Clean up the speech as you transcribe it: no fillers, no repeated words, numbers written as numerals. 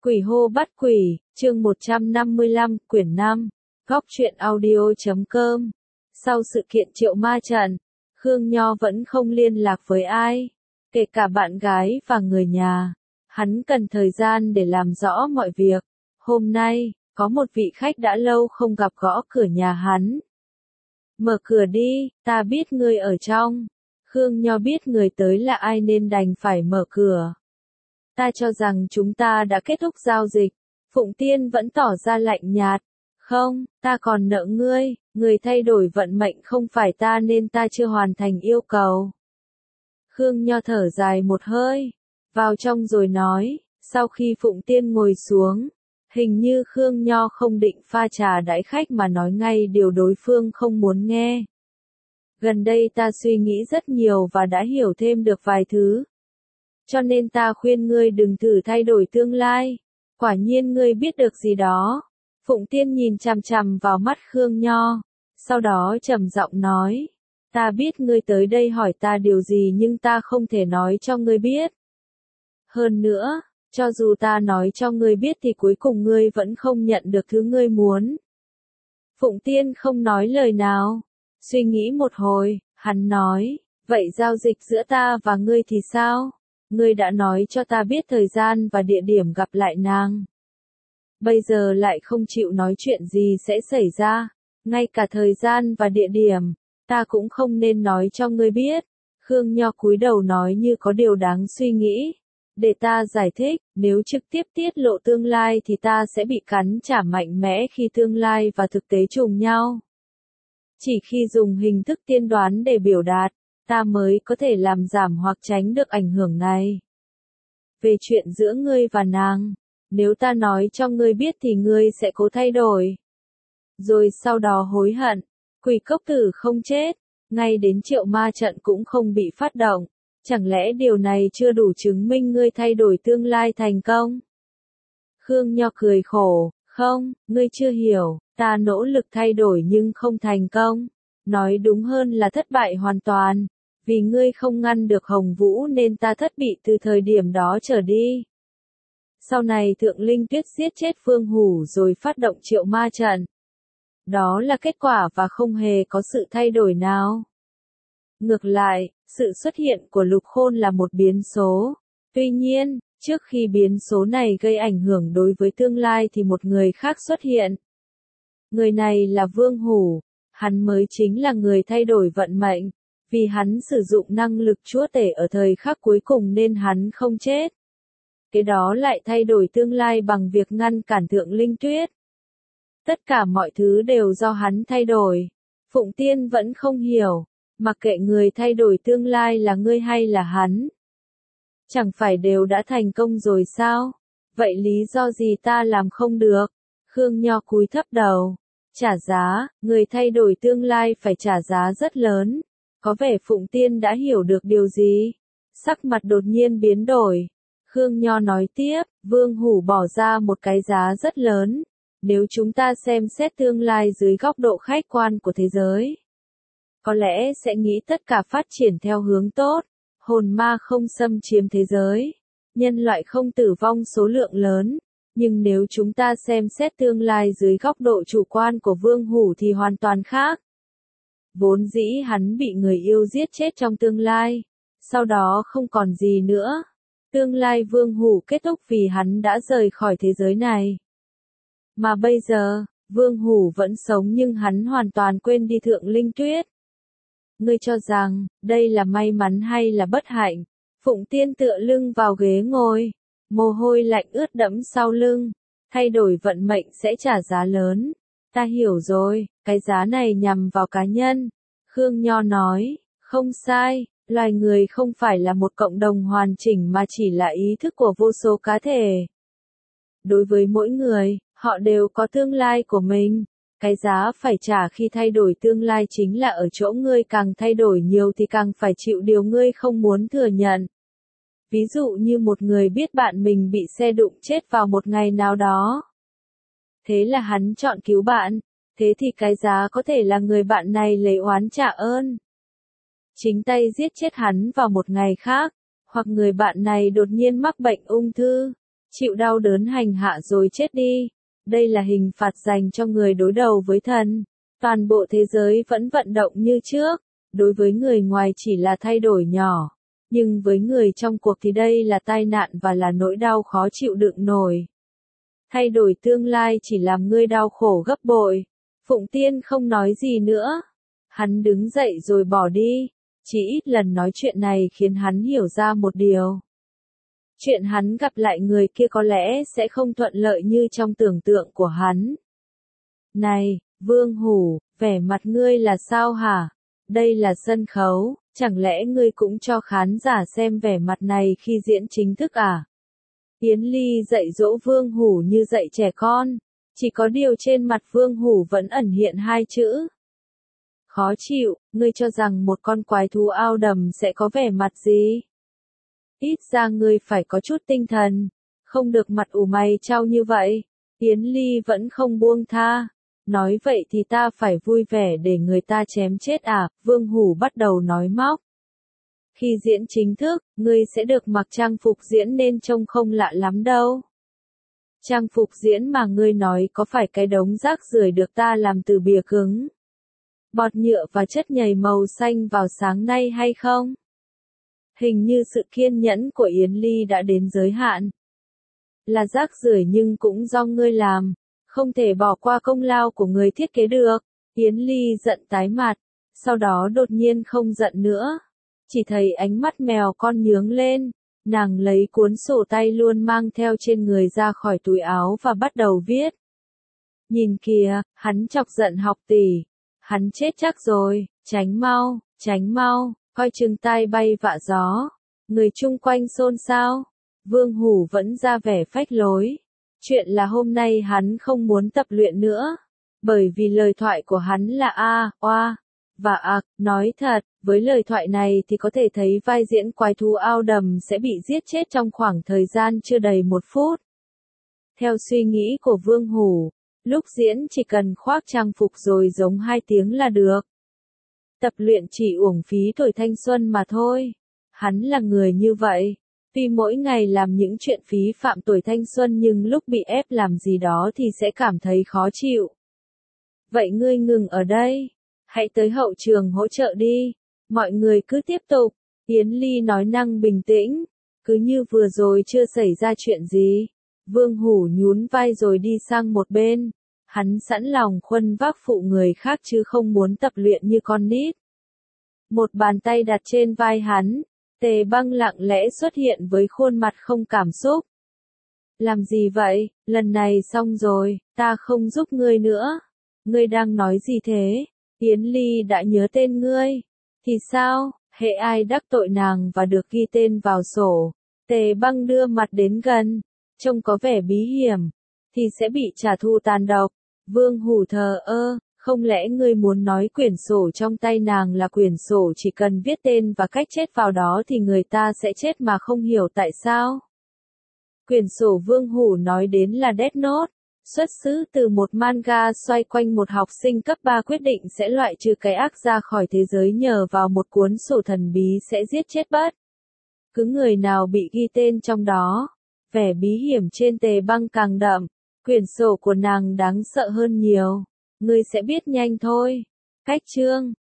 Quỷ hô bắt quỷ, chương 155, quyển 5, góc truyện audio.com. Sau sự kiện Triệu Ma trận, Khương Nho vẫn không liên lạc với ai, kể cả bạn gái và người nhà. Hắn cần thời gian để làm rõ mọi việc. Hôm nay, có một vị khách đã lâu không gặp gõ cửa nhà hắn. Mở cửa đi, ta biết ngươi ở trong. Khương Nho biết người tới là ai nên đành phải mở cửa. Ta cho rằng chúng ta đã kết thúc giao dịch. Phụng Tiên vẫn tỏ ra lạnh nhạt. Không, ta còn nợ ngươi, người thay đổi vận mệnh không phải ta nên ta chưa hoàn thành yêu cầu. Khương Nho thở dài một hơi, vào trong rồi nói, sau khi Phụng Tiên ngồi xuống, hình như Khương Nho không định pha trà đãi khách mà nói ngay điều đối phương không muốn nghe. Gần đây ta suy nghĩ rất nhiều và đã hiểu thêm được vài thứ. Cho nên ta khuyên ngươi đừng thử thay đổi tương lai. Quả nhiên ngươi biết được gì đó. Phụng Tiên nhìn chằm chằm vào mắt Khương Nho. Sau đó trầm giọng nói. Ta biết ngươi tới đây hỏi ta điều gì nhưng ta không thể nói cho ngươi biết. Hơn nữa, cho dù ta nói cho ngươi biết thì cuối cùng ngươi vẫn không nhận được thứ ngươi muốn. Phụng Tiên không nói lời nào. Suy nghĩ một hồi, hắn nói. Vậy giao dịch giữa ta và ngươi thì sao? Ngươi đã nói cho ta biết thời gian và địa điểm gặp lại nàng. Bây giờ lại không chịu nói chuyện gì sẽ xảy ra. Ngay cả thời gian và địa điểm, ta cũng không nên nói cho ngươi biết. Khương Nho cúi đầu nói như có điều đáng suy nghĩ. Để ta giải thích, nếu trực tiếp tiết lộ tương lai thì ta sẽ bị cắn trả mạnh mẽ khi tương lai và thực tế trùng nhau. Chỉ khi dùng hình thức tiên đoán để biểu đạt, ta mới có thể làm giảm hoặc tránh được ảnh hưởng này. Về chuyện giữa ngươi và nàng, nếu ta nói cho ngươi biết thì ngươi sẽ cố thay đổi. Rồi sau đó hối hận, Quỷ Cốc Tử không chết, ngay đến Triệu Ma trận cũng không bị phát động. Chẳng lẽ điều này chưa đủ chứng minh ngươi thay đổi tương lai thành công? Khương Nho cười khổ, không, ngươi chưa hiểu, ta nỗ lực thay đổi nhưng không thành công. Nói đúng hơn là thất bại hoàn toàn. Vì ngươi không ngăn được Hồng Vũ nên ta thất bị từ thời điểm đó trở đi. Sau này Thượng Linh Tuyết giết chết Phương Hủ rồi phát động Triệu Ma trận. Đó là kết quả và không hề có sự thay đổi nào. Ngược lại, sự xuất hiện của Lục Khôn là một biến số. Tuy nhiên, trước khi biến số này gây ảnh hưởng đối với tương lai thì một người khác xuất hiện. Người này là Vương Hủ, hắn mới chính là người thay đổi vận mệnh. Vì hắn sử dụng năng lực chúa tể ở thời khắc cuối cùng nên hắn không chết. Cái đó lại thay đổi tương lai bằng việc ngăn cản Thượng Linh Tuyết. Tất cả mọi thứ đều do hắn thay đổi. Phụng Tiên vẫn không hiểu, mặc kệ người thay đổi tương lai là ngươi hay là hắn. Chẳng phải đều đã thành công rồi sao? Vậy lý do gì ta làm không được? Khương Nho cúi thấp đầu. Trả giá, người thay đổi tương lai phải trả giá rất lớn. Có vẻ Phụng Tiên đã hiểu được điều gì. Sắc mặt đột nhiên biến đổi. Khương Nho nói tiếp, Vương Hủ bỏ ra một cái giá rất lớn. Nếu chúng ta xem xét tương lai dưới góc độ khách quan của thế giới, có lẽ sẽ nghĩ tất cả phát triển theo hướng tốt. Hồn ma không xâm chiếm thế giới. Nhân loại không tử vong số lượng lớn. Nhưng nếu chúng ta xem xét tương lai dưới góc độ chủ quan của Vương Hủ thì hoàn toàn khác. Vốn dĩ hắn bị người yêu giết chết trong tương lai, sau đó không còn gì nữa. Tương lai Vương Hủ kết thúc vì hắn đã rời khỏi thế giới này. Mà bây giờ, Vương Hủ vẫn sống nhưng hắn hoàn toàn quên đi Thượng Linh Tuyết. Ngươi cho rằng, đây là may mắn hay là bất hạnh? Phụng Tiên tựa lưng vào ghế ngồi, mồ hôi lạnh ướt đẫm sau lưng. Thay đổi vận mệnh sẽ trả giá lớn. Ta hiểu rồi, cái giá này nhằm vào cá nhân. Khương Nho nói, không sai, loài người không phải là một cộng đồng hoàn chỉnh mà chỉ là ý thức của vô số cá thể. Đối với mỗi người, họ đều có tương lai của mình. Cái giá phải trả khi thay đổi tương lai chính là ở chỗ ngươi càng thay đổi nhiều thì càng phải chịu điều ngươi không muốn thừa nhận. Ví dụ như một người biết bạn mình bị xe đụng chết vào một ngày nào đó. Thế là hắn chọn cứu bạn. Thế thì cái giá có thể là người bạn này lấy oán trả ơn. Chính tay giết chết hắn vào một ngày khác. Hoặc người bạn này đột nhiên mắc bệnh ung thư. chịu đau đớn hành hạ rồi chết đi. Đây là hình phạt dành cho người đối đầu với thần. Toàn bộ thế giới vẫn vận động như trước, đối với người ngoài chỉ là thay đổi nhỏ, nhưng với người trong cuộc thì đây là tai nạn và là nỗi đau khó chịu đựng nổi. Thay đổi tương lai chỉ làm ngươi đau khổ gấp bội. Phụng Tiên không nói gì nữa. Hắn đứng dậy rồi bỏ đi. Chỉ ít lần nói chuyện này khiến hắn hiểu ra một điều. Chuyện hắn gặp lại người kia có lẽ sẽ không thuận lợi như trong tưởng tượng của hắn. Này, Vương Hủ, vẻ mặt ngươi là sao hả? Đây là sân khấu, chẳng lẽ ngươi cũng cho khán giả xem vẻ mặt này khi diễn chính thức à? Yến Ly dạy dỗ Vương Hủ như dạy trẻ con, chỉ có điều trên mặt Vương Hủ vẫn ẩn hiện hai chữ. Khó chịu, ngươi cho rằng một con quái thú ao đầm sẽ có vẻ mặt gì? Ít ra ngươi phải có chút tinh thần, không được mặt ủ mày trao như vậy. Yến Ly vẫn không buông tha. Nói vậy thì ta phải vui vẻ để người ta chém chết à? Vương Hủ bắt đầu nói móc. Khi diễn chính thức, ngươi sẽ được mặc trang phục diễn nên trông không lạ lắm đâu. Trang phục diễn mà ngươi nói có phải cái đống rác rưởi được ta làm từ bìa cứng, bọt nhựa và chất nhầy màu xanh vào sáng nay hay không? Hình như sự kiên nhẫn của Yến Ly đã đến giới hạn. Là rác rưởi nhưng cũng do ngươi làm, không thể bỏ qua công lao của người thiết kế được. Yến Ly giận tái mặt, sau đó đột nhiên không giận nữa. Chỉ thấy ánh mắt mèo con nhướng lên, nàng lấy cuốn sổ tay luôn mang theo trên người ra khỏi túi áo và bắt đầu viết. Nhìn kìa, hắn chọc giận học tỷ. Hắn chết chắc rồi, tránh mau, coi chừng tai bay vạ gió. Người chung quanh xôn xao. Vương Hủ vẫn ra vẻ phách lối. Chuyện là hôm nay hắn không muốn tập luyện nữa. Bởi vì lời thoại của hắn là a, oa, và ạc. Nói thật, với lời thoại này thì có thể thấy vai diễn quái thú ao đầm sẽ bị giết chết trong khoảng thời gian chưa đầy 1 phút. Theo suy nghĩ của Vương Hủ, lúc diễn chỉ cần khoác trang phục rồi giống 2 tiếng là được. Tập luyện chỉ uổng phí tuổi thanh xuân mà thôi. Hắn là người như vậy. Tuy mỗi ngày làm những chuyện phí phạm tuổi thanh xuân nhưng lúc bị ép làm gì đó thì sẽ cảm thấy khó chịu. Vậy ngươi ngừng ở đây. Hãy tới hậu trường hỗ trợ đi. Mọi người cứ tiếp tục. Yến Ly nói năng bình tĩnh. Cứ như vừa rồi chưa xảy ra chuyện gì. Vương Hủ nhún vai rồi đi sang một bên. Hắn sẵn lòng khuân vác phụ người khác chứ không muốn tập luyện như con nít. Một bàn tay đặt trên vai hắn. Tề Băng lặng lẽ xuất hiện với khuôn mặt không cảm xúc. Làm gì vậy? Lần này xong rồi, ta không giúp ngươi nữa. Ngươi đang nói gì thế? Yến Ly đã nhớ tên ngươi. Thì sao? Hễ ai đắc tội nàng và được ghi tên vào sổ. Tề Băng đưa mặt đến gần. Trông có vẻ bí hiểm. Thì sẽ bị trả thù tàn độc. Vương Hủ thờ ơ. Không lẽ ngươi muốn nói quyển sổ trong tay nàng là quyển sổ chỉ cần viết tên và cách chết vào đó thì người ta sẽ chết mà không hiểu tại sao? Quyển sổ Vương Hủ nói đến là Death Note, xuất xứ từ một manga xoay quanh một học sinh cấp 3 quyết định sẽ loại trừ cái ác ra khỏi thế giới nhờ vào một cuốn sổ thần bí sẽ giết chết bất cứ người nào bị ghi tên trong đó. Vẻ bí hiểm trên Tề Băng càng đậm, quyển sổ của nàng đáng sợ hơn nhiều. Ngươi sẽ biết nhanh thôi. Cách chương